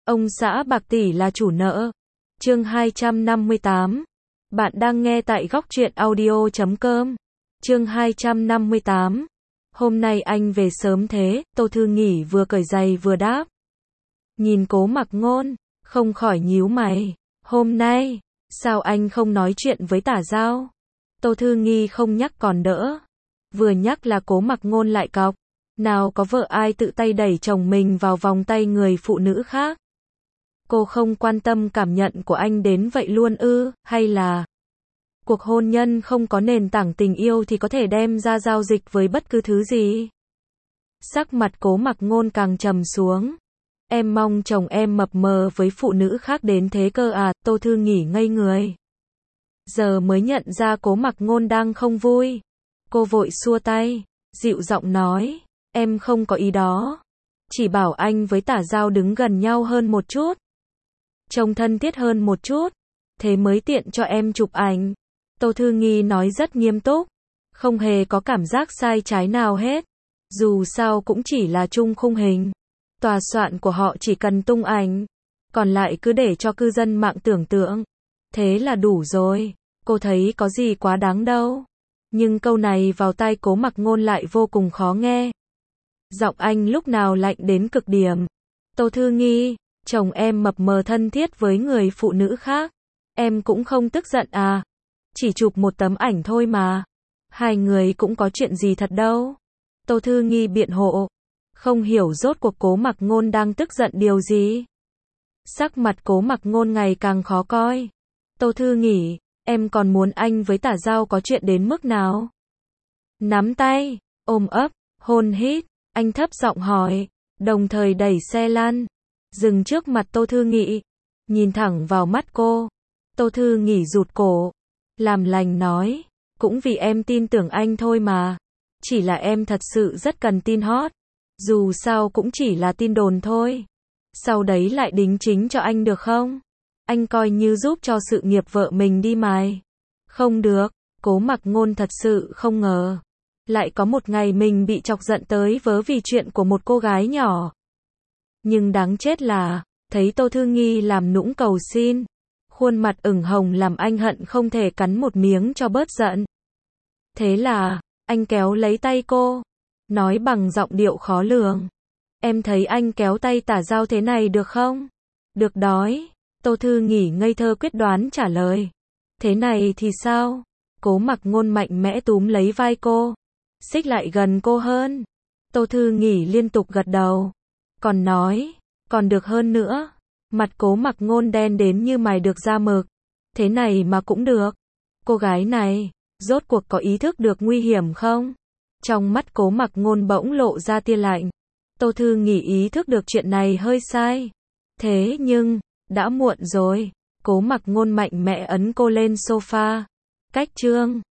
Ông xã bạc tỷ là chủ nợ. Chương 258. Bạn đang nghe tại góc truyện audio.com. Chương 258. Hôm nay anh về sớm thế? Tô Thư Nghỉ vừa cởi giày vừa đáp. Nhìn Cố Mặc Ngôn, không khỏi nhíu mày. Hôm nay, sao anh không nói chuyện với Tả Giao? Tô Thư Nghi không nhắc còn đỡ. Vừa nhắc là Cố Mặc Ngôn lại cọc. Nào có vợ ai tự tay đẩy chồng mình vào vòng tay người phụ nữ khác. Cô không quan tâm cảm nhận của anh đến vậy luôn ư, hay là cuộc hôn nhân không có nền tảng tình yêu thì có thể đem ra giao dịch với bất cứ thứ gì. Sắc mặt Cố Mặc Ngôn càng trầm xuống. Em mong chồng em mập mờ với phụ nữ khác đến thế cơ à? Tô Thư Nghỉ ngây người. Giờ mới nhận ra Cố Mặc Ngôn đang không vui. Cô vội xua tay, dịu giọng nói, em không có ý đó. Chỉ bảo anh với Tả Giao đứng gần nhau hơn một chút. Trông thân thiết hơn một chút. Thế mới tiện cho em chụp ảnh. Tô Thư Nghi nói rất nghiêm túc. Không hề có cảm giác sai trái nào hết. Dù sao cũng chỉ là chung khung hình. Tòa soạn của họ chỉ cần tung ảnh. Còn lại cứ để cho cư dân mạng tưởng tượng. Thế là đủ rồi. Cô thấy có gì quá đáng đâu. Nhưng câu này vào tai Cố Mặc Ngôn lại vô cùng khó nghe. Giọng anh lúc nào lạnh đến cực điểm. Tô Thư Nghi, chồng em mập mờ thân thiết với người phụ nữ khác. Em cũng không tức giận à? Chỉ chụp một tấm ảnh thôi mà. Hai người cũng có chuyện gì thật đâu. Tô Thư Nghi biện hộ. Không hiểu rốt cuộc Cố Mặc Ngôn đang tức giận điều gì. Sắc mặt Cố Mặc Ngôn ngày càng khó coi. Tô Thư Nghỉ, em còn muốn anh với Tả Giao có chuyện đến mức nào? Nắm tay, ôm ấp, hôn hít, anh thấp giọng hỏi, đồng thời đẩy xe lăn, dừng trước mặt Tô Thư Nghị, nhìn thẳng vào mắt cô. Tô Thư Nghỉ rụt cổ, làm lành nói, cũng vì em tin tưởng anh thôi mà. Chỉ là em thật sự rất cần tin hot. Dù sao cũng chỉ là tin đồn thôi. Sau đấy lại đính chính cho anh được không? Anh coi như giúp cho sự nghiệp vợ mình đi mài. Không được, Cố Mặc Ngôn thật sự không ngờ. Lại có một ngày mình bị chọc giận tới vớ vì chuyện của một cô gái nhỏ. Nhưng đáng chết là, thấy Tô Thư Nghi làm nũng cầu xin. Khuôn mặt ửng hồng làm anh hận không thể cắn một miếng cho bớt giận. Thế là, anh kéo lấy tay cô. Nói bằng giọng điệu khó lường. Em thấy anh kéo tay Tả Giao thế này được không? Được đói. Tô Thư Nghỉ ngây thơ quyết đoán trả lời. Thế này thì sao? Cố Mặc Ngôn mạnh mẽ túm lấy vai cô. Xích lại gần cô hơn. Tô Thư Nghỉ liên tục gật đầu. Còn nói, còn được hơn nữa. Mặt Cố Mặc Ngôn đen đến như mài được da mực. Thế này mà cũng được. Cô gái này, rốt cuộc có ý thức được nguy hiểm không? Trong mắt Cố Mặc Ngôn bỗng lộ ra tia lạnh. Tô Thư Nghỉ ý thức được chuyện này hơi sai. Thế nhưng, đã muộn rồi. Cố Mặc Ngôn mạnh mẽ ấn cô lên sofa. Cách chương